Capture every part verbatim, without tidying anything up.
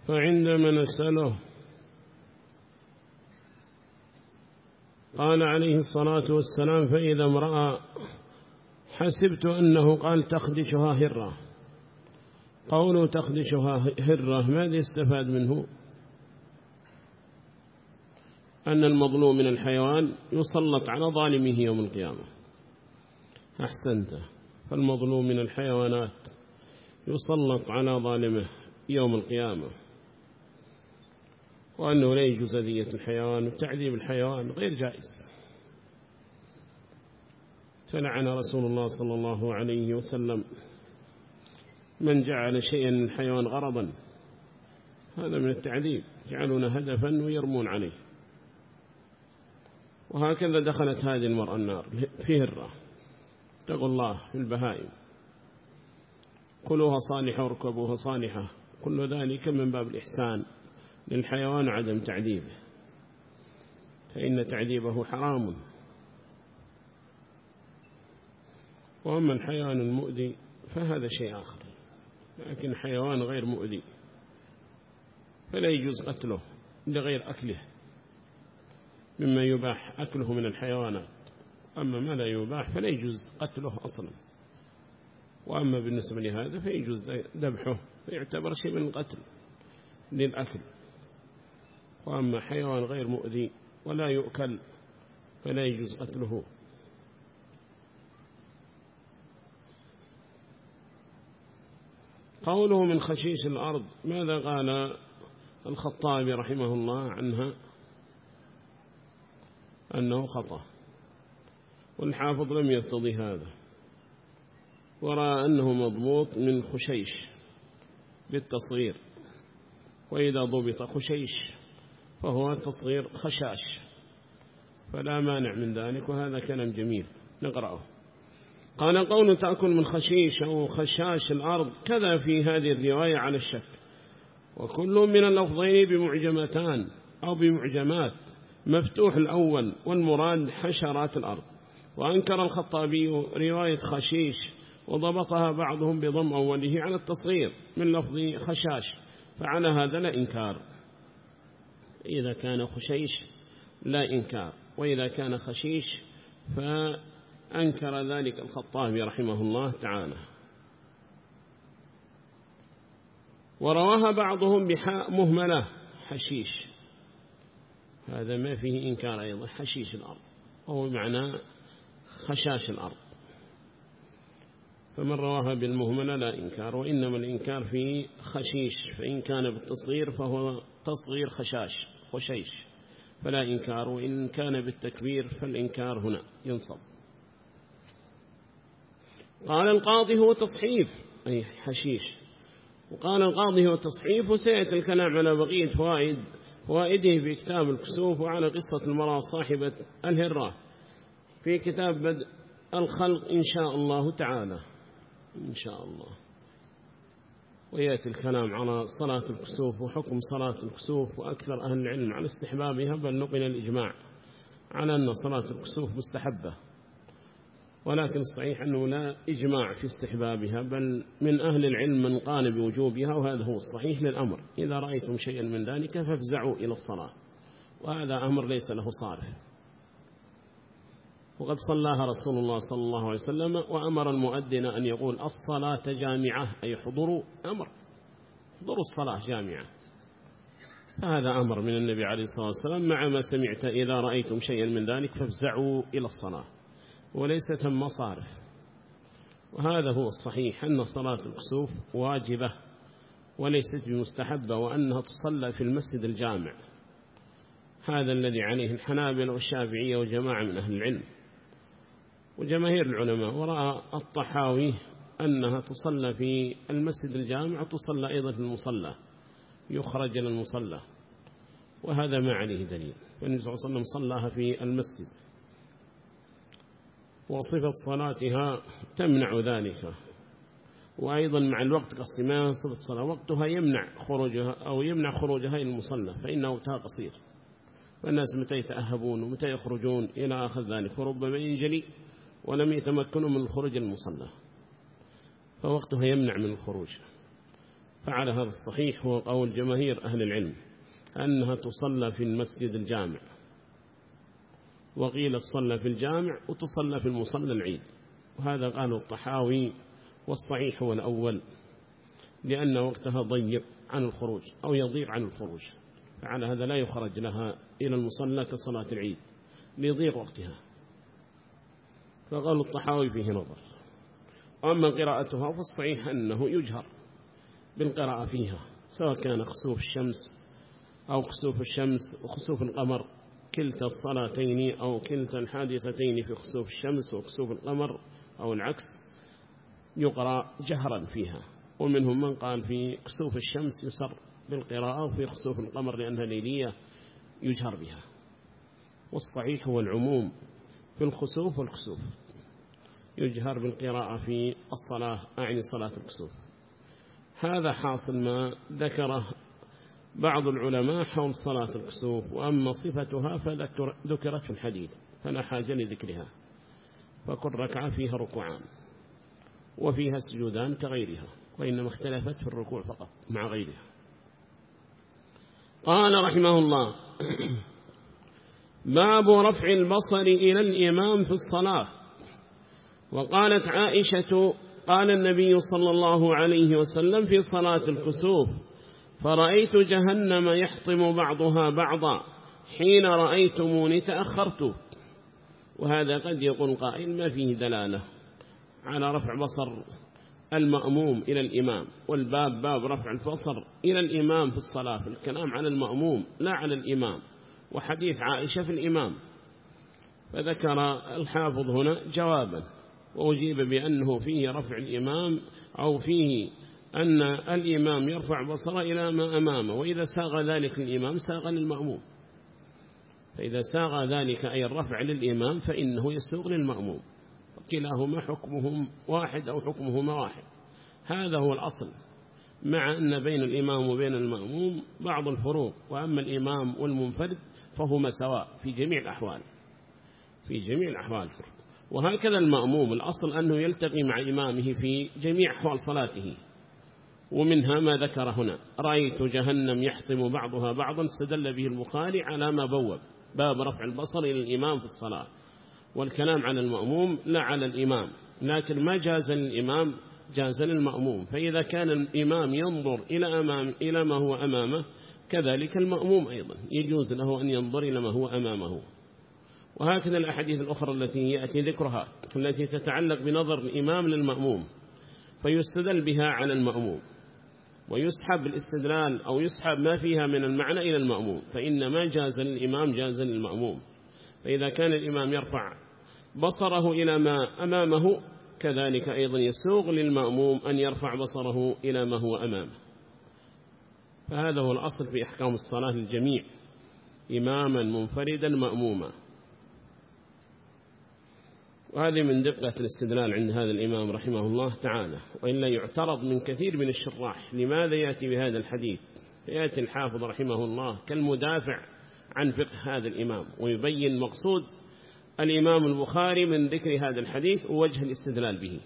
فعندما نسأله قال عليه الصلاة والسلام فإذا امرأة حسبت أنه قال تخدشها هرة. قوله تخدشها هرة ماذا يستفاد منه؟ أن المظلوم من الحيوان يسلط على ظالمه يوم القيامة. أحسنت. فالمظلوم من الحيوانات يسلط على ظالمه يوم القيامة، وأنه لا يجوز أذية الحيوان وتعذيب الحيوان غير جائز. فلعن رسول الله صلى الله عليه وسلم من جعل شيئا من الحيوان غرضا، هذا من التعذيب، يجعلون هدفا ويرمون عليه. وهكذا دخلت هذه المرأة النار في هرة. اتقوا الله في البهائم، كلوها صالحة واركبوها صالحة، كل ذلك من باب الإحسان للحيوان وعدم تعذيبه، فإن تعذيبه حرام. وأما الحيوان المؤذي فهذا شيء آخر، لكن حيوان غير مؤذي فلا يجوز قتله لغير أكله مما يباح أكله من الحيوانات. أما ما لا يباح فلا يجوز قتله أصلا. وأما بالنسبة لهذا فيجوز ذبحه، فيعتبر شيء من القتل للأكل. وأما حيوان غير مؤذي ولا يؤكل فلا يجوز قتله. قوله من خشيش الأرض، ماذا قال الخطابي رحمه الله عنها؟ أنه خطأ، والحافظ لم يرتضي هذا، ورأى أنه مضبوط من خشيش بالتصغير، وإذا ضبط خشيش فهو تصغير خشاش، فلا مانع من ذلك، وهذا كلام جميل نقرأه. قال قول تأكل من خشيش أو خشاش الأرض كذا في هذه الرواية على الشك، وكل من اللفظين بمعجمتان أو بمعجمات، مفتوح الأول والمراد حشرات الأرض. وأنكر الخطابي رواية خشيش وضبطها بعضهم بضم أوله على التصغير من لفظ خشاش، فعلى هذا لا إنكار. إذا كان خشيش لا إنكار، وإذا كان خشيش فأنكر ذلك الخطابي رحمه الله تعالى. ورواها بعضهم بحاء مهملة حشيش، هذا ما فيه إنكار أيضا، حشيش الأرض وهو معنى خشاش الأرض. فمن رواها بالمهملة لا إنكار، وإنما الإنكار في خشيش، فإن كان بالتصغير فهو تصغير خشاش خشيش فلا إنكار، وإن كان بالتكبير فالإنكار هنا ينصب. قال القاضي هو تصحيف أي حشيش، وقال القاضي هو تصحيف. وسيأتي الكلام على بقية فوائد فوائده في كتاب الكسوف، وعلى قصة المرأة صاحبة الهرة في كتاب بدء الخلق إن شاء الله تعالى إن شاء الله. ويأتي الكلام على صلاة الكسوف وحكم صلاة الكسوف، وأكثر أهل العلم على استحبابها، بل نقل الإجماع على أن صلاة الكسوف مستحبة، ولكن الصحيح أنه لا إجماع في استحبابها، بل من أهل العلم من قال بوجوبها، وهذا هو الصحيح للأمر. إذا رأيتم شيئا من ذلك فافزعوا إلى الصلاة، وهذا أمر ليس له صارف. وقد صلاها رسول الله صلى الله عليه وسلم، وأمر المؤذن أن يقول الصلاة جامعة، أي حضروا أمر حضروا الصلاة جامعة. فهذا أمر من النبي عليه الصلاة والسلام، مع ما سمعت إذا رأيتم شيئا من ذلك فافزعوا إلى الصلاة، وليس ثم صارف. وهذا هو الصحيح، أن صلاة الكسوف واجبة وليست بمستحبة، وأنها تصلى في المسجد الجامع. هذا الذي عليه الحنابلة والشافعية وجماعة من أهل العلم وجماهير العلماء. ورأى الطحاوي أنها تصلى في المسجد الجامع، تصلى أيضا في المصلى، يخرج إلى المصلى، وهذا ما عليه دليل. فالنبي صلى الله عليه وسلم صلاها في المسجد، وصفة صلاتها تمنع ذلك. وأيضا مع الوقت قصيما صفة صلاة وقتها يمنع خروجها أو يمنع خروجها إلى المصلى، فإن وقتها قصير، فالناس متى يتأهبون ومتى يخرجون إلى آخر ذلك، فربما ينجلي ولم يتمكنوا من الخروج المصلى، فوقتها يمنع من الخروج. فعلى هذا الصحيح هو قول جماهير أهل العلم أنها تصلى في المسجد الجامع، وقيل تصلى في الجامع وتصلى في المصلى العيد، وهذا قاله الطحاوي، والصحيح هو الأول لأن وقتها ضيق عن الخروج أو يضيق عن الخروج، فعلى هذا لا يخرج لها إلى المصلى كصلاة العيد ليضيق وقتها، فقال الطحاوي فيه نظر. أما قراءتها فالصحيح أنه يجهر بالقراءة فيها، سواء كان خسوف الشمس أو خسوف الشمس وخسوف القمر، كلتا الصلاتين أو كلتا الحادثتين في خسوف الشمس وخسوف القمر أو العكس يقرأ جهرا فيها. ومنهم من قال في خسوف الشمس يسر بالقراءة، وفي خسوف القمر لأنها ليلية يجهر بها، والصحيح هو العموم في الخسوف والخسوف يجهر بالقراءة في الصلاة، أعني صلاة الخسوف. هذا حاصل ما ذكره بعض العلماء حول صلاة الكسوف، وأما صفتها فذكرت في الحديث فلا حاجة لذكرها، فكل ركعة فيها ركوعان وفيها سجودان كغيرها، وإنما اختلفت في الركوع فقط مع غيرها. قال رحمه الله: باب رفع البصر إلى الإمام في الصلاة. وقالت عائشة: قال النبي صلى الله عليه وسلم في صلاة الكسوف: فرأيت جهنم يحطم بعضها بعضا حين رأيتموني تأخرت. وهذا قد يقول قائل ما فيه دلالة على رفع بصر المأموم إلى الإمام، والباب باب رفع البصر إلى الإمام في الصلاة، في الكلام على المأموم لا على الإمام، وحديث عائشة في الإمام. فذكر الحافظ هنا جوابا، وأجيب بأنه فيه رفع الإمام أو فيه أن الإمام يرفع بصره إلى ما أمامه، وإذا ساغ ذلك الإمام ساغ للمأموم، فإذا ساغ ذلك أي الرفع للإمام فإنه يسوغ للمأموم، كلاهما حكمهم واحد أو حكمهما واحد، هذا هو الأصل، مع أن بين الإمام وبين المأموم بعض الفروق، وأما الإمام والمنفرد فهما سواء في جميع الأحوال، في جميع الأحوال. وهكذا المأموم الأصل أنه يلتقي مع إمامه في جميع أحوال صلاته، ومنها ما ذكر هنا: رأيت جهنم يحطم بعضها بعضا، استدل به البخاري على ما بوب باب رفع البصر إلى الإمام في الصلاة، والكلام على المأموم لا على الإمام، لكن ما جاز للإمام جاز للمأموم، فإذا كان الإمام ينظر إلى أمام إلى ما هو أمامه كذلك المأموم أيضا يجوز له أن ينظر إلى ما هو أمامه. وهكذا الأحاديث الأخرى التي يأتي ذكرها التي تتعلق بنظر الإمام للمأموم فيستدل بها على المأموم، ويسحب الاستدلال أو يسحب ما فيها من المعنى إلى المأموم، فإن ما جاز للإمام جاز للمأموم. فإذا كان الإمام يرفع بصره إلى ما أمامه كذلك أيضا يسوغ للمأموم أن يرفع بصره إلى ما هو أمامه. فهذا هو الأصل في إحكام الصلاة للجميع، إماما منفردا مأموما. وهذه من دقة الاستدلال عند هذا الإمام رحمه الله تعالى، وإلا يعترض من كثير من الشراح لماذا يأتي بهذا الحديث، فيأتي الحافظ رحمه الله كالمدافع عن فقه هذا الإمام، ويبين مقصود الإمام البخاري من ذكر هذا الحديث ووجه الاستدلال به.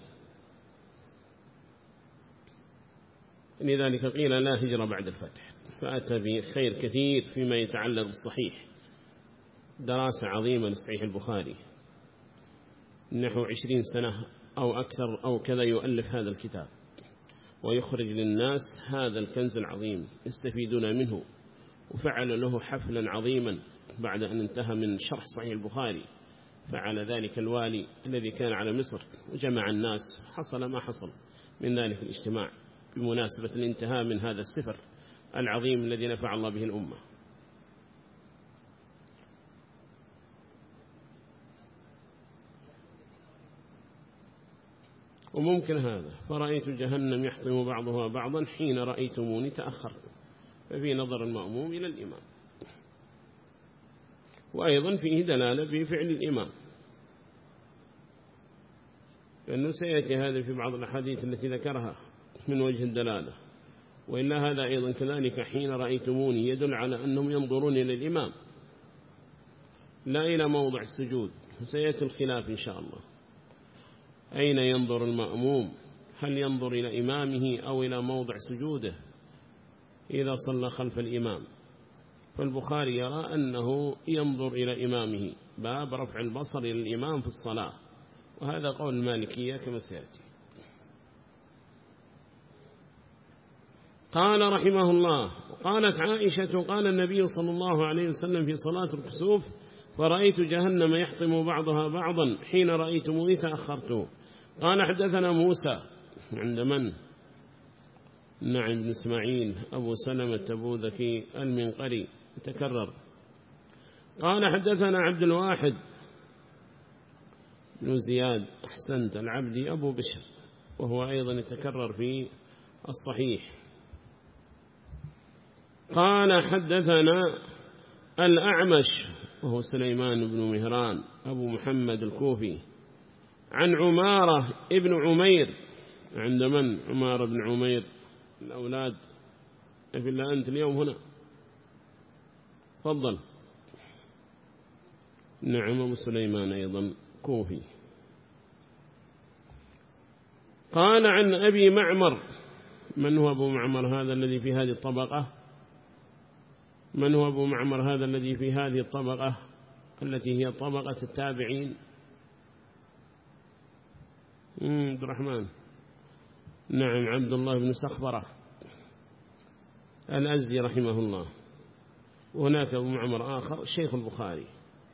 لذلك قيل لا هجرة بعد الفتح، فأتى بخير كثير فيما يتعلق بالصحيح، دراسة عظيمة لصحيح البخاري، نحو عشرين سنة أو أكثر أو كذا يؤلف هذا الكتاب، ويخرج للناس هذا الكنز العظيم يستفيدون منه. وفعل له حفلا عظيما بعد أن انتهى من شرح صحيح البخاري، فعل ذلك الوالي الذي كان على مصر وجمع الناس، حصل ما حصل من ذلك الاجتماع بمناسبة الانتهاء من هذا السفر العظيم الذي نفع الله به الأمة. وممكن هذا: فرأيت جهنم يحطم بعضها بعضا حين رأيتموني تأخرت، ففي نظر المأموم إلى الإمام، وأيضا فيه دلالة بفعل الإمام، لأنه سيأتي هذا في بعض الأحاديث التي ذكرها من وجه الدلالة. وإلا هذا أيضا كذلك حين رأيتموني يدل على أنهم ينظرون إلى الإمام لا إلى موضع السجود. سيأتي الخلاف إن شاء الله، أين ينظر المأموم، هل ينظر إلى إمامه أو إلى موضع سجوده، إذا صلى خلف الإمام. فالبخاري يرى أنه ينظر إلى إمامه، باب رفع البصر إلى الإمام في الصلاة، وهذا قول المالكية كما سيأتي. قال رحمه الله: قالت عائشة: قال النبي صلى الله عليه وسلم في صلاة الكسوف: فرأيت جهنم يحطم بعضها بعضا، حين رأيتموني تأخرت. قال: حدثنا موسى عند من؟ نعم بن إسماعيل أبو سلمة أبو ذكي المنقري تكرر. قال: حدثنا عبد الواحد بن زياد أحسنت العبدي أبو بشر، وهو أيضا يتكرر في الصحيح. قال: حدثنا الأعمش وهو سليمان بن مهران أبو محمد الكوفي، عن عمارة ابن عمير. عند من؟ عمارة بن عمير الأولاد إلا أنت اليوم هنا، تفضل. نعم أبو سليمان أيضا كوفي. قال: عن أبي معمر. من هو أبو معمر هذا الذي في هذه الطبقة؟ من هو أبو معمر هذا الذي في هذه الطبقة التي هي طبقة التابعين؟ عبد الرحمن. نعم عبد الله بن سخبرة الأزدي رحمه الله. وهناك أبو معمر آخر شيخ البخاري.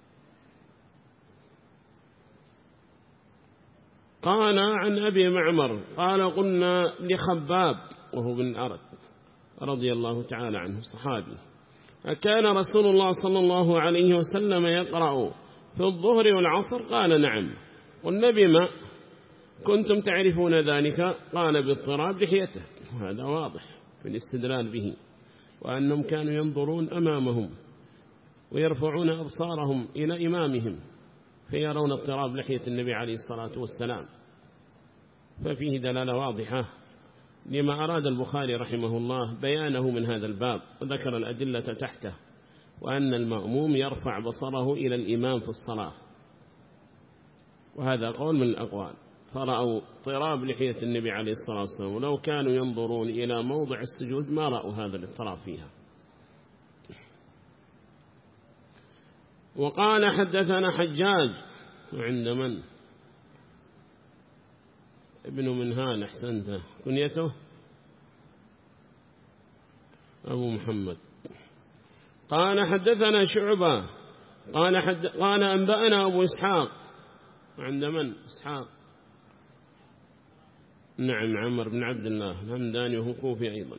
قال: عن أبي معمر قال: قلنا لخباب وهو بن أرد رضي الله تعالى عنه صحابي: أكان رسول الله صلى الله عليه وسلم يقرأ في الظهر والعصر؟ قال: نعم. قلنا: بما كنتم تعرفون ذلك؟ قال: باضطراب لحيته. وهذا واضح في الاستدلال به، وأنهم كانوا ينظرون أمامهم ويرفعون أبصارهم إلى إمامهم فيرون اضطراب لحية النبي عليه الصلاة والسلام، ففيه دلالة واضحة لما أراد البخاري رحمه الله بيانه من هذا الباب، وذكر الأدلة تحته، وأن المأموم يرفع بصره إلى الإمام في الصلاة، وهذا قول من الأقوال. فرأوا اضطراب لحية النبي عليه الصلاة والسلام، ولو كانوا ينظرون إلى موضع السجود ما رأوا هذا الاضطراب فيها. وقال: حدثنا حجاج. عند من؟ ابن منهال أحسنته. كنيته أبو محمد. قال: حدثنا شعبة قال, حد قال أنبأنا أبو إسحاق. عند من؟ إسحاق. نعم عمر بن عبد الله الهمداني وهو كوفي أيضا.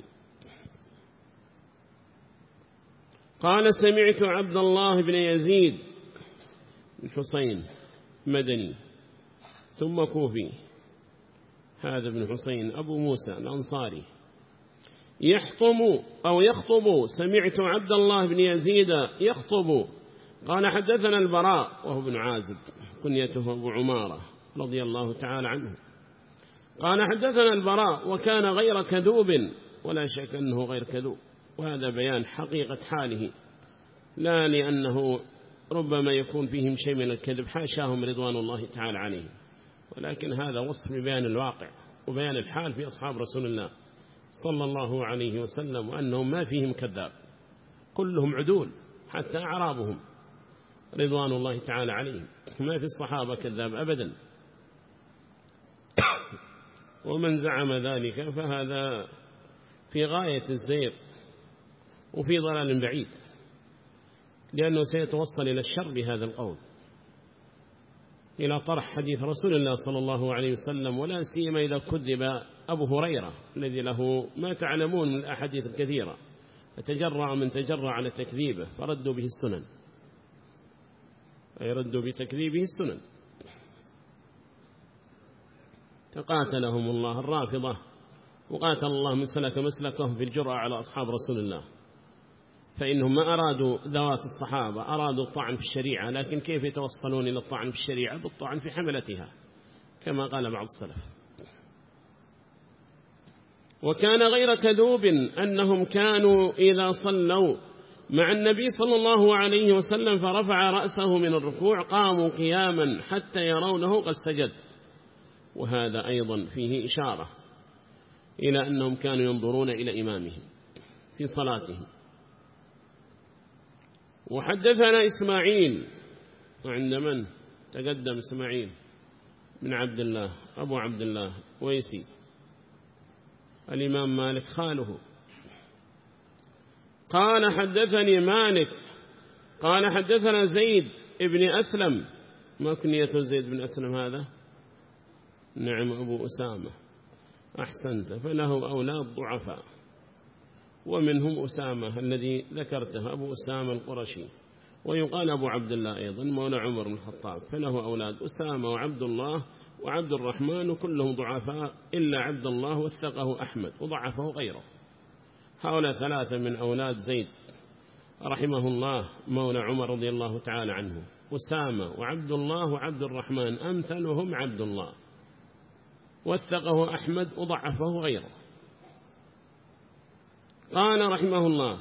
قال: سمعت عبد الله بن يزيد الحسين مدني ثم كوفي، هذا بن حسين أبو موسى الأنصاري، يحطم أو يخطب. سمعت عبد الله بن يزيد يخطب. قال: حدثنا البراء وهو بن عازب كنيته أبو عمارة رضي الله تعالى عنه. قال: حدثنا البراء وكان غير كذوب، ولا شك أنه غير كذوب، وهذا بيان حقيقة حاله، لا لأنه ربما يكون فيهم شيء من الكذب، حاشاهم رضوان الله تعالى عليهم، ولكن هذا وصف بيان الواقع وبيان الحال في أصحاب رسول الله صلى الله عليه وسلم، وأنهم ما فيهم كذاب، كلهم عدول حتى أعرابهم رضوان الله تعالى عليهم، ما في الصحابة كذاب أبدا. ومن زعم ذلك فهذا في غاية الزيغ وفي ضلال بعيد، لأنه سيتوصل إلى الشر بهذا القول، إلى طرح حديث رسول الله صلى الله عليه وسلم، ولا سيما إذا كذب أبو هريرة الذي له ما تعلمون من الأحاديث الكثيرة، فتجرع من تجرع على تكذيبه فردوا به السنن، أي ردوا بتكذيبه السنن. تقاتلهم الله الرافضة، وقاتل الله من سلك مسلكهم في الجرأة على أصحاب رسول الله، فإنهم ما أرادوا ذوات الصحابة، أرادوا الطعن في الشريعة، لكن كيف يتوصلون إلى الطعن في الشريعة؟ بالطعن في حملتها كما قال بعض السلف. وكان غير كذوب أنهم كانوا إذا صلوا مع النبي صلى الله عليه وسلم فرفع رأسه من الركوع قاموا قياما حتى يرونه قد سجد، وهذا أيضا فيه إشارة إلى أنهم كانوا ينظرون إلى إمامهم في صلاتهم. وحدثنا إسماعيل، وعند من تقدم إسماعيل بن عبد الله أبو عبد الله ويسي الإمام مالك خاله. قال حدثني مالك قال حدثنا زيد ابن أسلم. ما كنية زيد بن أسلم هذا؟ نعم أبو أسامة، أحسنت، فله أولاد ضعفاء، ومنهم أسامة الذي ذكرته أبو أسامة القرشي، ويقال أبو عبد الله أيضا مولى عمر بن الخطاب، فله أولاد أسامة وعبد الله وعبد الرحمن، وكلهم ضعفاء إلا عبد الله وثقه أحمد وضعفه غيره. هؤلاء ثلاثة من أولاد زيد رحمه الله مولى عمر رضي الله تعالى عنه، أسامة وعبد الله وعبد الرحمن، أمثلهم عبد الله وثقه أحمد وضعفه غيره. قال رحمه الله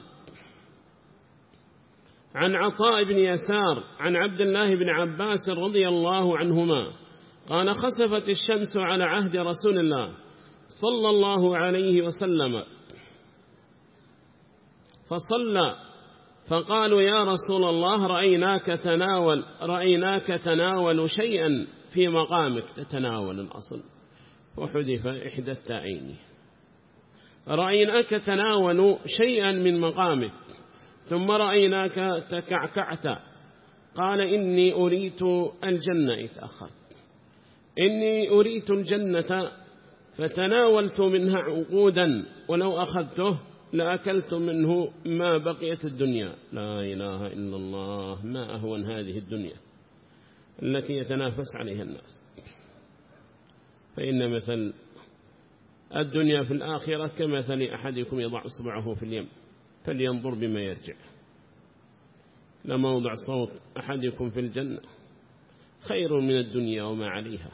عن عطاء بن يسار عن عبد الله بن عباس رضي الله عنهما قال خسفت الشمس على عهد رسول الله صلى الله عليه وسلم فصلى، فقالوا يا رسول الله رأيناك تناول رأيناك تناول شيئا في مقامك، تتناول الأصل وحذف إحدى التائين، رأيناك تناول شيئا من مقامك ثم رأيناك تكعكعت. قال إني أريت الجنة، اتأخرت، إني أريت الجنة فتناولت منها عقودا ولو أخذته لأكلت منه ما بقيت الدنيا. لا إله إلا الله، ما أهون هذه الدنيا التي يتنافس عليها الناس. فإن مثل الدنيا في الآخرة كمثل أحدكم يضع إصبعه في اليم فلينظر بما يرجع. لموضع صوت أحدكم في الجنة خير من الدنيا وما عليها.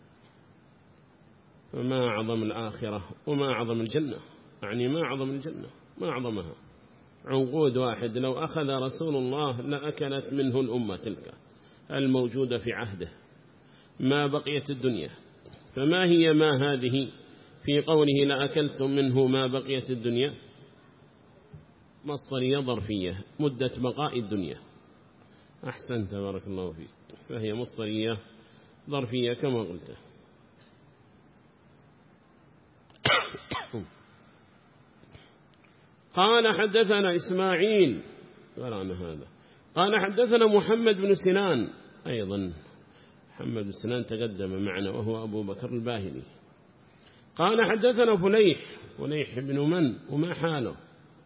فما أعظم الآخرة وما أعظم الجنة، يعني ما أعظم الجنة ما أعظمها. عنقود واحد لو أخذ رسول الله لأكلت منه الأمة تلك الموجودة في عهده ما بقيت الدنيا. فما هي ما هذه في قوله لأكلتم منه ما بقيت الدنيا؟ مصدرية ظرفية مدة بقاء الدنيا. أحسنت بارك الله فيك، فهي مصدرية ظرفية كما قلت. قال حدثنا إسماعيل قرانا هذا قال حدثنا محمد بن سنان، أيضا محمد بن سنان تقدم معنا وهو أبو بكر الباهلي. قال حدثنا فليح فليح بن من وما حاله؟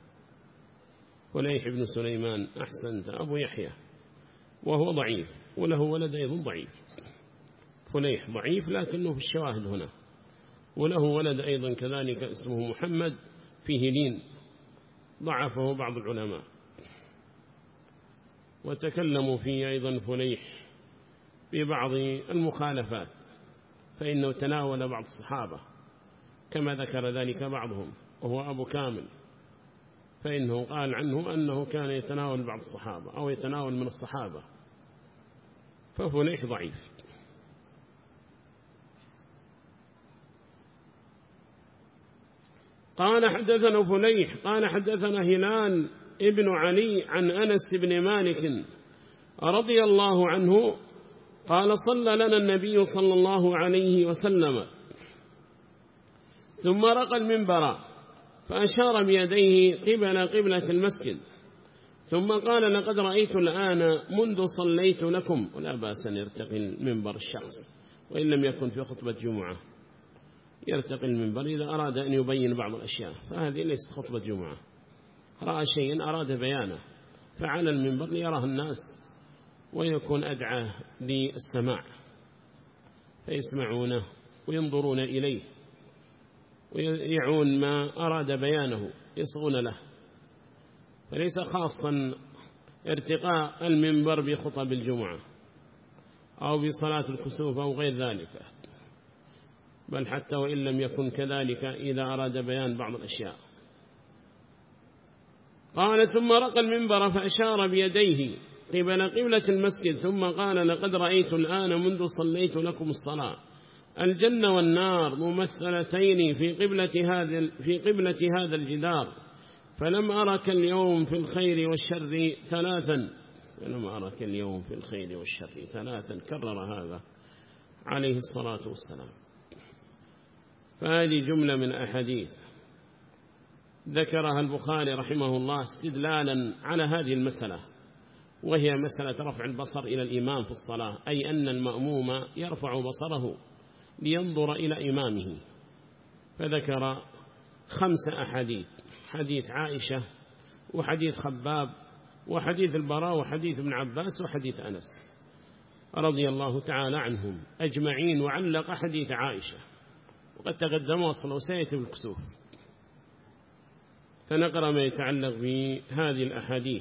فليح بن سليمان، أحسنت، أبو يحيى، وهو ضعيف وله ولد أيضا ضعيف. فليح ضعيف لكنه في الشواهد هنا، وله ولد أيضا كذلك اسمه محمد فيه لين ضعفه بعض العلماء، وتكلموا فيه أيضا فليح ببعض المخالفات، فإنه تناول بعض الصحابة كما ذكر ذلك بعضهم، وهو أبو كامل، فإنه قال عنه أنه كان يتناول بعض الصحابة أو يتناول من الصحابة، ففليح ضعيف. قال حدثنا فليح قال حدثنا هلال ابن علي عن أنس بن مالك رضي الله عنه قال صلى لنا النبي صلى الله عليه وسلم ثم رقى المنبر فأشار بيديه قبل قبلة المسجد ثم قال لقد رأيت الآن منذ صليت لكم. ولا بأس أن يرتقي المنبر الشخص وإن لم يكن في خطبة جمعة، يرتقي المنبر إذا أراد أن يبين بعض الأشياء، فهذه ليست خطبة جمعة، رأى شيئا أراد بيانه فعلى المنبر ليراه الناس ويكون أدعى للسماع فيسمعونه وينظرون إليه ويعون ما أراد بيانه يصغون له، فليس خاصا ارتقاء المنبر بخطب الجمعة أو بصلاة الكسوف أو غير ذلك، بل حتى وإن لم يكن كذلك إذا أراد بيان بعض الأشياء. قال ثم رقى المنبر فأشار بيديه قبل قبلة المسجد ثم قال لقد رأيت الآن منذ صليت لكم الصلاة الجنة والنار ممثلتين في قبلة هذا في قبلة هذا الجدار، فلم أرك اليوم في الخير والشر ثلاثا فلم أرك اليوم في الخير والشر ثلاثا كرر هذا عليه الصلاة والسلام. فهذه جملة من أحاديث ذكرها البخاري رحمه الله استدلالا على هذه المسألة، وهي مسألة رفع البصر إلى الإمام في الصلاة، أي أن المأموم يرفع بصره لينظر إلى إمامه. فذكر خمس أحاديث: حديث عائشة، وحديث خباب، وحديث البراء، وحديث ابن عباس، وحديث أنس رضي الله تعالى عنهم أجمعين. وعلق حديث عائشة وقد تقدم وصل وسيت بالكسوف، فنقرأ ما يتعلق بهذه الأحاديث.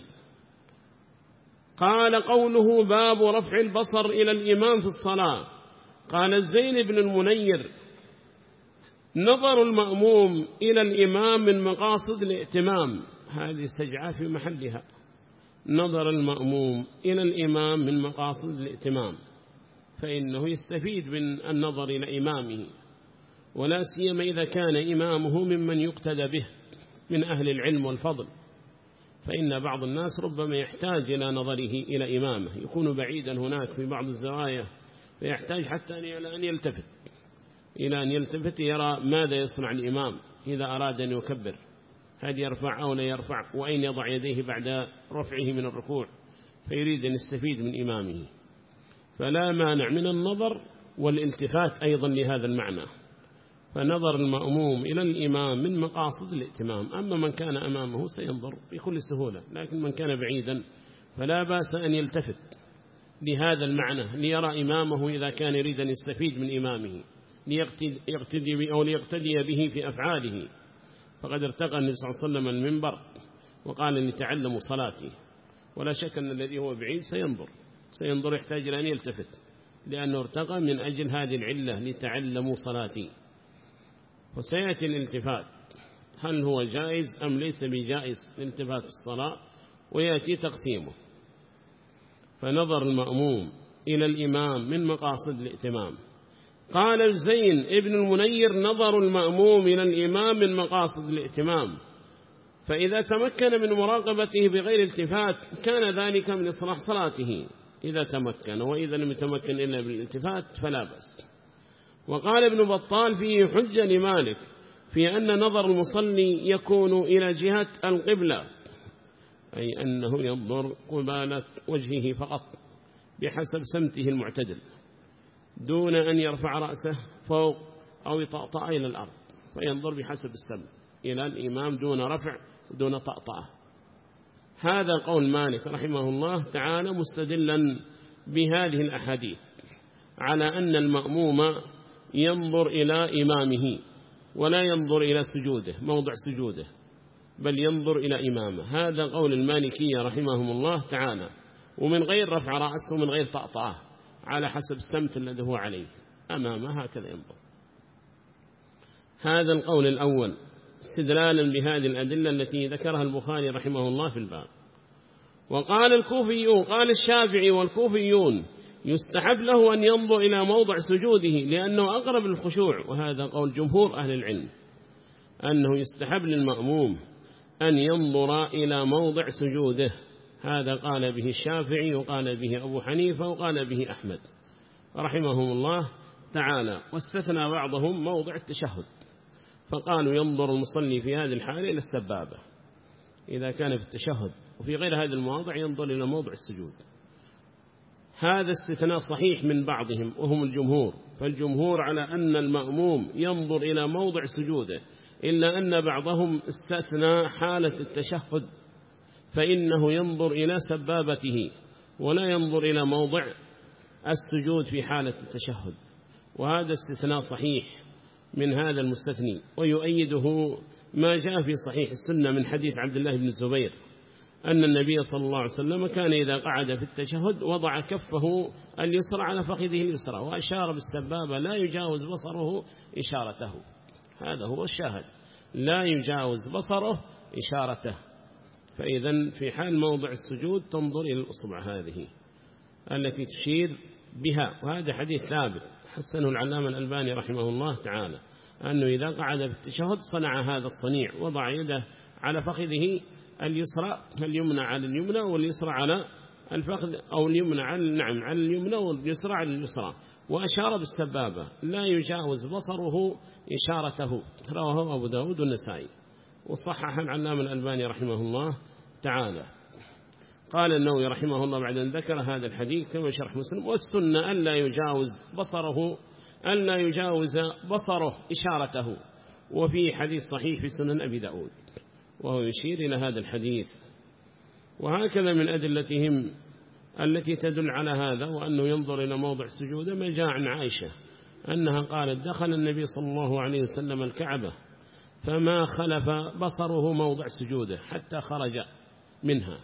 قال: قوله باب رفع البصر إلى الإمام في الصلاة. قال الزين بن المنير: نظر المأموم إلى الإمام من مقاصد الائتمام. هذه سجعة في محلها. نظر المأموم إلى الإمام من مقاصد الائتمام، فإنه يستفيد من النظر إلى إمامه، ولا سيما إذا كان إمامه ممن يقتدى به من أهل العلم والفضل، فإن بعض الناس ربما يحتاج إلى نظره إلى إمامه، يكون بعيدا هناك في بعض الزوايا، فيحتاج حتى أن يلتفت إلى أن يلتفت يرى ماذا يصنع الإمام إذا أراد أن يكبر، هل يرفع أو لا يرفع، وأين يضع يديه بعد رفعه من الركوع، فيريد أن يستفيد من إمامه. فلا مانع من النظر والالتفات أيضا لهذا المعنى. فنظر المأموم إلى الإمام من مقاصد الائتمام. أما من كان أمامه سينظر بكل سهولة، لكن من كان بعيدا فلا بأس أن يلتفت لهذا المعنى ليرى إمامه إذا كان يريد أن يستفيد من إمامه، ليقتدي أو ليقتدي به في أفعاله. فقد ارتقى النبي صلى الله عليه وسلم المنبر وقال أن تعلموا صلاتي، ولا شك أن الذي هو بعيد سينظر سينظر يحتاج إلى أن يلتفت، لأنه ارتقى من أجل هذه العلة لتعلموا صلاتي. وسيأتي الالتفات هل هو جائز أم ليس بجائز الالتفات في الصلاة، ويأتي تقسيمه. فنظر المأموم إلى الإمام من مقاصد الائتمام. قال الزين ابن المنير: نظر المأموم إلى الإمام من مقاصد الائتمام، فإذا تمكن من مراقبته بغير التفات كان ذلك من إصلاح صلاته إذا تمكن، وإذا لم يتمكن إلا بالالتفات فلا بأس. وقال ابن بطال: فيه حجة لمالك في أن نظر المصلي يكون إلى جهة القبلة، أي أنه ينظر قبالة وجهه فقط بحسب سمته المعتدل، دون أن يرفع رأسه فوق أو يطأطأ إلى الأرض، فينظر بحسب السمت إلى الإمام دون رفع دون طأطأة. هذا قول مالك رحمه الله تعالى مستدلا بهذه الأحاديث على أن المأموم ينظر إلى إمامه ولا ينظر إلى سجوده موضع سجوده، بل ينظر إلى إمامه. هذا قول المالكية رحمهم الله تعالى، ومن غير رفع رأس ومن غير طأطأة، على حسب السمت الذي هو عليه أمامه هكذا ينظر. هذا القول الأول استدلالا بهذه الأدلة التي ذكرها البخاري رحمه الله في الباب. وقال الكوفيون قال الشافعي والكوفيون: يستحب له أن ينظر إلى موضع سجوده لأنه أقرب للخشوع. وهذا قول جمهور أهل العلم، أنه يستحب للمأموم أن ينظر إلى موضع سجوده. هذا قال به الشافعي وقال به أبو حنيفة وقال به أحمد رحمهم الله تعالى، واستثنى بعضهم موضع التشهد، فقالوا ينظر المصلي في هذه الحالة إلى السبابة إذا كان في التشهد، وفي غير هذا المواضع ينظر إلى موضع السجود. هذا استثناء صحيح من بعضهم وهم الجمهور، فالجمهور على أن المأموم ينظر إلى موضع سجوده، إلا أن بعضهم استثنى حالة التشهد، فإنه ينظر إلى سبابته ولا ينظر إلى موضع السجود في حالة التشهد. وهذا استثناء صحيح من هذا المستثني، ويؤيده ما جاء في صحيح السنة من حديث عبد الله بن الزبير أن النبي صلى الله عليه وسلم كان إذا قعد في التشهد وضع كفه اليسرى على فخذه اليسرى وأشار بالسبابة لا يجاوز بصره إشارته. هذا هو الشاهد، لا يجاوز بصره إشارته. فإذا في حال موضع السجود تنظر إلى الأصبع هذه التي تشير بها، وهذا حديث ثابت حسنه العلامة الألباني رحمه الله تعالى، أنه إذا قعد في التشهد صنع هذا الصنيع، وضع يده على فخذه اليسرى اليمنى على اليمنى واليسرى على الفخذ، أو اليمنى على نعم على اليمنى واليسرى على اليسرى، وأشار بالسبابة لا يجاوز بصره إشارته. رواه أبو داود والنسائي، وصحح العلامة الألباني رحمه الله تعالى. قال النووي رحمه الله بعد أن ذكر هذا الحديث كما شرح مسلم: والسنة ألا يجاوز بصره ألا يجاوز بصره إشارته. وفي حديث صحيح في سنن أبي داود، وهو يشير إلى هذا الحديث. وهكذا من أدلتهم التي تدل على هذا وأنه ينظر إلى موضع سجوده ما جاء عن عائشة أنها قالت: دخل النبي صلى الله عليه وسلم الكعبة فما خلف بصره موضع سجوده حتى خرج منها،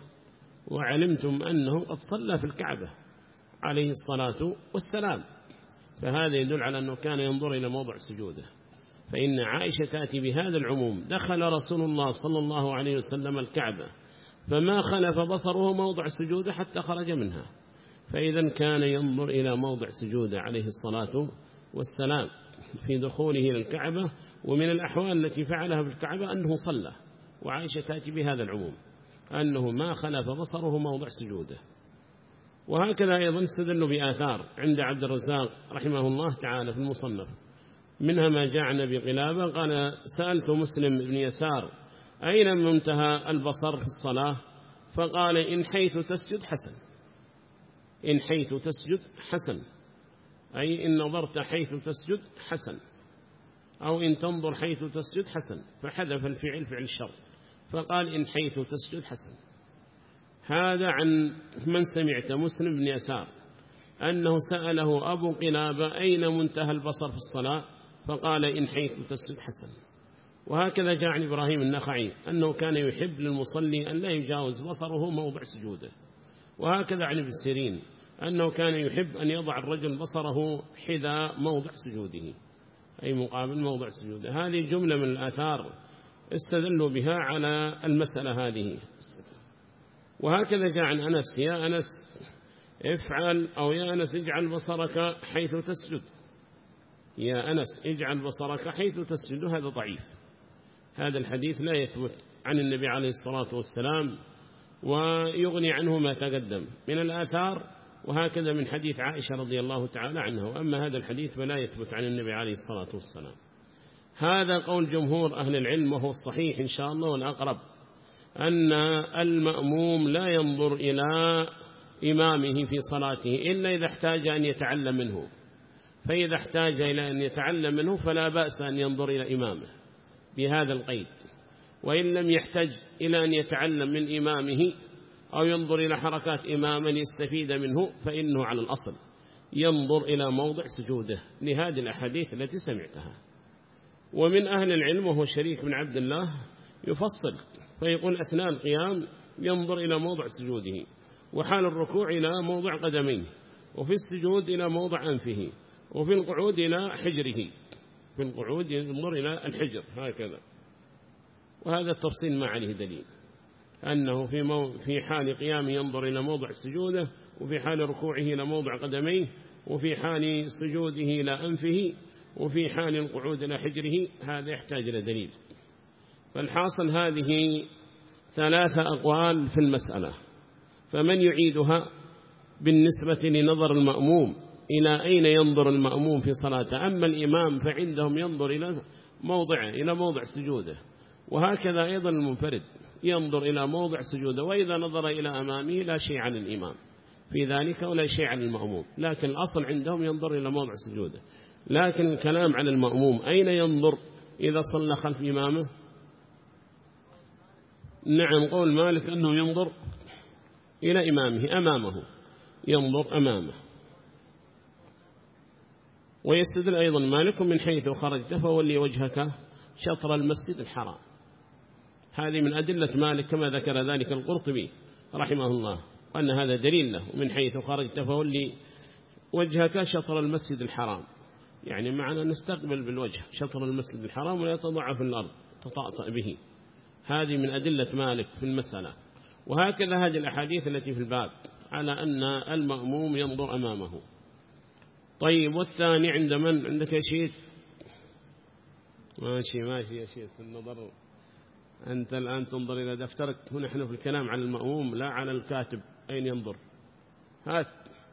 وعلمتم أنه قد صلى في الكعبة عليه الصلاة والسلام. فهذا يدل على أنه كان ينظر إلى موضع سجوده. فإن عائشة تأتي بهذا العموم: دخل رسول الله صلى الله عليه وسلم الكعبة فما خلف بصره موضع سجوده حتى خرج منها، فإذا كان ينظر إلى موضع سجوده عليه الصلاة والسلام في دخوله إلى الكعبة. ومن الأحوال التي فعلها بالكعبة أنه صلى، وعائشة تأتي بهذا العموم أنه ما خلف بصره موضع سجوده. وهكذا أيضا استدلوا بآثار عند عبد الرزاق رحمه الله تعالى في المصنف، منها ما جاء عن أبي قلابة قال: سألت مسلم بن يسار أين منتهى البصر في الصلاة؟ فقال: إن حيث تسجد حسن. إن حيث تسجد حسن، أي إن نظرت حيث تسجد حسن، أو إن تنظر حيث تسجد حسن، فحذف الفعل فعل الشر فقال: إن حيث تسجد حسن. هذا عن من سمعت مسلم بن يسار أنه سأله أبو قلابة أين منتهى البصر في الصلاة؟ فقال: إن حيث تسجد حسن. وهكذا جاء عن إبراهيم النخعي أنه كان يحب للمصلي أن لا يجاوز بصره موضع سجوده. وهكذا عن ابن سيرين أنه كان يحب أن يضع الرجل بصره حذاء موضع سجوده، أي مقابل موضع سجوده. هذه جملة من الآثار استدلوا بها على المسألة هذه. وهكذا جاء عن أنس: يا أنس افعل، أو يا أنس اجعل بصرك حيث تسجد. يا أنس اجعل بصرك حيث تسجد. هذا ضعيف، هذا الحديث لا يثبت عن النبي عليه الصلاة والسلام، ويغني عنه ما تقدم من الآثار، وهكذا من حديث عائشة رضي الله تعالى عنها. وأما هذا الحديث فلا يثبت عن النبي عليه الصلاة والسلام. هذا قول جمهور أهل العلم، وهو الصحيح إن شاء الله والأقرب، أن المأموم لا ينظر إلى إمامه في صلاته إلا إذا احتاج أن يتعلم منه، فإذا احتاج إلى أن يتعلم منه فلا بأس أن ينظر إلى إمامه بهذا القيد. وإن لم يحتاج إلى أن يتعلم من إمامه أو ينظر إلى حركات إمامه ليستفيد منه، فإنه على الأصل ينظر إلى موضع سجوده لهذه الأحاديث التي سمعتها. ومن أهل العلم وهو شريك بن عبد الله يفصل فيقول: أثناء القيام ينظر إلى موضع سجوده، وحال الركوع إلى موضع قدميه، وفي السجود إلى موضع أنفه، وفي القعود إلى حجره. في القعود ينظر إلى الحجر هكذا. وهذا التفصيل ما عليه دليل، أنه في, مو في حال قيامه ينظر إلى موضع سجوده، وفي حال ركوعه إلى موضع قدميه، وفي حال سجوده إلى أنفه، وفي حال القعود إلى حجره. هذا يحتاج إلى دليل. فالحاصل هذه ثلاثة أقوال في المسألة، فمن يعيدها بالنسبة لنظر المأموم إلى أين ينظر المأموم في صلاته. أما الإمام فعندهم ينظر إلى موضعه إلى موضع سجوده، وهكذا أيضا المنفرد ينظر إلى موضع سجوده، وإذا نظر إلى أمامه لا شيء عن الإمام في ذلك ولا شيء عن المأموم، لكن الأصل عندهم ينظر إلى موضع سجوده. لكن الكلام على المأموم أين ينظر إذا صلى خلف إمامه؟ نعم، قول مالك أنه ينظر إلى إمامه أمامه، ينظر أمامه. ويستدل أيضا مالك: من حيث خرجت فولي وجهك شطر المسجد الحرام. هذه من أدلة مالك كما ذكر ذلك القرطبي رحمه الله، وأن هذا دليل له: من حيث خرجت فولي وجهك شطر المسجد الحرام، يعني معنى نستقبل بالوجه شطر المسجد الحرام ولا تضع في الأرض تطأطأ به. هذه من أدلة مالك في المسألة. وهكذا هذه الأحاديث التي في الباب على أن المأموم ينظر أمامه. طيب، والثاني عند من؟ عندك يا شيخ؟ ماشي ماشي يا شيخ. النظر أنت الآن تنظر إلى دفترك، ونحن في الكلام على المأموم لا على الكاتب. أين ينظر؟ هات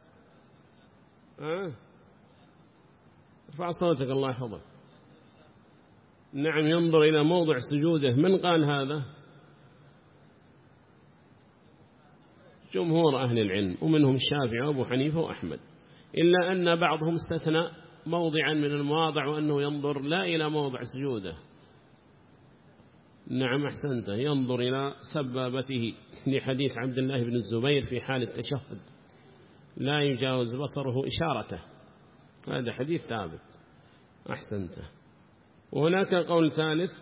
أه؟ ارفع صوتك الله يحفظك. نعم، ينظر إلى موضع سجوده. من قال هذا؟ جمهور أهل العلم، ومنهم الشافعي وأبو حنيفة وأحمد، إلا أن بعضهم استثنى موضعا من المواضع وأنه ينظر لا إلى موضع سجوده. نعم أحسنت، ينظر إلى سبابته لحديث عبد الله بن الزبير في حال التشهد لا يجاوز بصره إشارته، هذا حديث ثابت. أحسنت. وهناك قول ثالث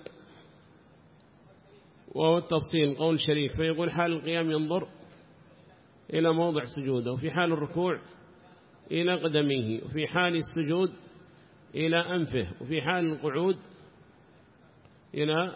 وهو التفصيل، قول شريك، فيقول حال القيام ينظر إلى موضع سجوده، وفي حال الركوع إلى قدميه، وفي حال السجود إلى أنفه، وفي حال القعود إلى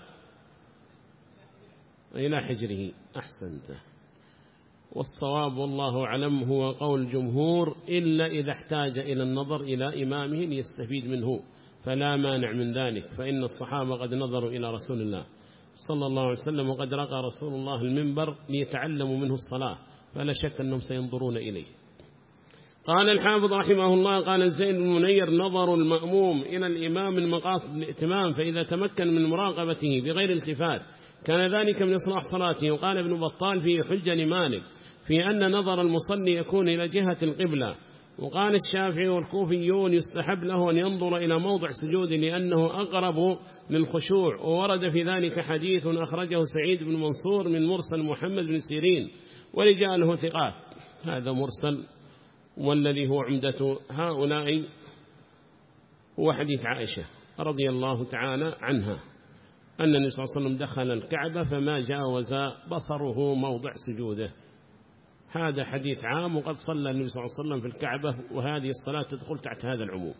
إلى حجره. أحسنت. والصواب والله أعلم هو قول الجمهور، إلا إذا احتاج إلى النظر إلى إمامه ليستفيد منه فلا مانع من ذلك، فإن الصحابة قد نظروا إلى رسول الله صلى الله عليه وسلم، وقد رقى رسول الله المنبر ليتعلموا منه الصلاة، فلا شك أنهم سينظرون إليه. قال الحافظ رحمه الله، قال الزين بن منير: نظر المأموم إلى الإمام من مقاصد الائتمام، فإذا تمكن من مراقبته بغير التفات كان ذلك من إصلاح صلاته. وقال ابن بطال فيه حجة لمالك في أن نظر المصلي يكون إلى جهة القبلة. وقال الشافعي والكوفيون يستحب له أن ينظر إلى موضع سجوده لأنه أقرب للخشوع، وورد في ذلك حديث أخرجه سعيد بن منصور من مرسل محمد بن سيرين ورجاله ثقات. هذا مرسل، والذي هو عمدة هؤلاء هو حديث عائشة رضي الله تعالى عنها أن النبي صلى الله عليه وسلم دخل الكعبة فما جاوز بصره موضع سجوده. هذا حديث عام، وقد صلى النبي صلى الله عليه وسلم في الكعبة، وهذه الصلاة تدخل تحت هذا العموم.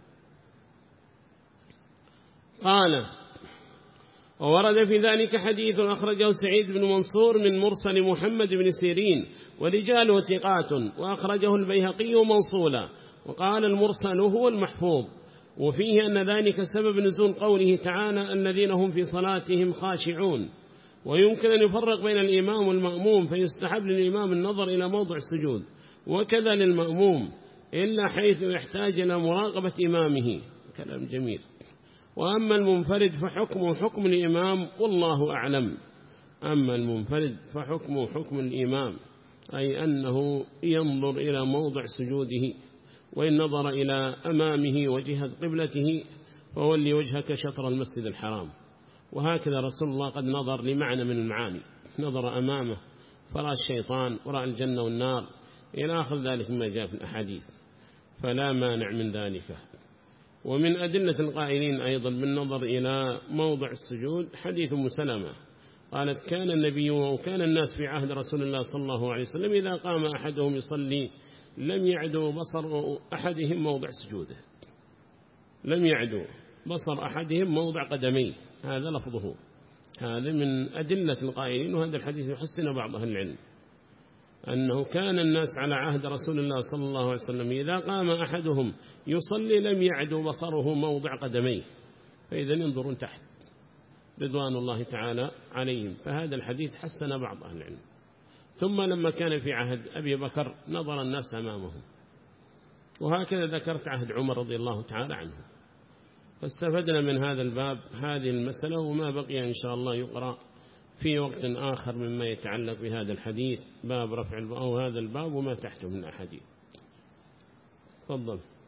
قال: وورد في ذلك حديث أخرجه سعيد بن منصور من مرسل محمد بن سيرين ورجاله ثقات، وأخرجه البيهقي موصولا. وقال: المرسل هو المحفوظ، وفيه أن ذلك سبب نزول قوله تعالى: الذين هم في صلاتهم خاشعون. ويمكن أن يفرق بين الإمام والمأموم، فيستحب للإمام النظر إلى موضع السجود، وكذا للمأموم، إلا حيث يحتاج إلى مراقبة إمامه. كلام جميل. وأما المنفرد فحكمه حكم الإمام والله أعلم. أما المنفرد فحكمه حكم الإمام، أي أنه ينظر إلى موضع سجوده، وإن نظر إلى أمامه وجهة قبلته فولي وجهك شطر المسجد الحرام. وهكذا رسول الله قد نظر لمعنى من المعاني، نظر أمامه فرأى الشيطان ورأى الجنة والنار إلى آخر ذلك مما جاء في الأحاديث، فلا مانع من ذلك. ومن أدلة القائلين أيضا بالنظر إلى موضع السجود حديث أم سلمة قالت: كان النبي وكان الناس في عهد رسول الله صلى الله عليه وسلم إذا قام أحدهم يصلي لم يعدو بصر أحدهم موضع سجوده، لم يعدو بصر أحدهم موضع قدميه، هذا لفظه. هذا من أدلة القائلين، وهذا الحديث يحسن بعض أهل العلم أنه كان الناس على عهد رسول الله صلى الله عليه وسلم إذا قام أحدهم يصلي لم يعدو بصره موضع قدميه، فإذا ينظرون تحت رضوان الله تعالى عليهم. فهذا الحديث حسن بعض أهل العلم. ثم لما كان في عهد أبي بكر نظر الناس أمامه، وهكذا ذكرت عهد عمر رضي الله تعالى عنه. فاستفدنا من هذا الباب هذه المسألة، وما بقي إن شاء الله يقرأ في وقت آخر مما يتعلق بهذا الحديث، باب رفع أو هذا الباب وما تحته من أحاديث. تفضل.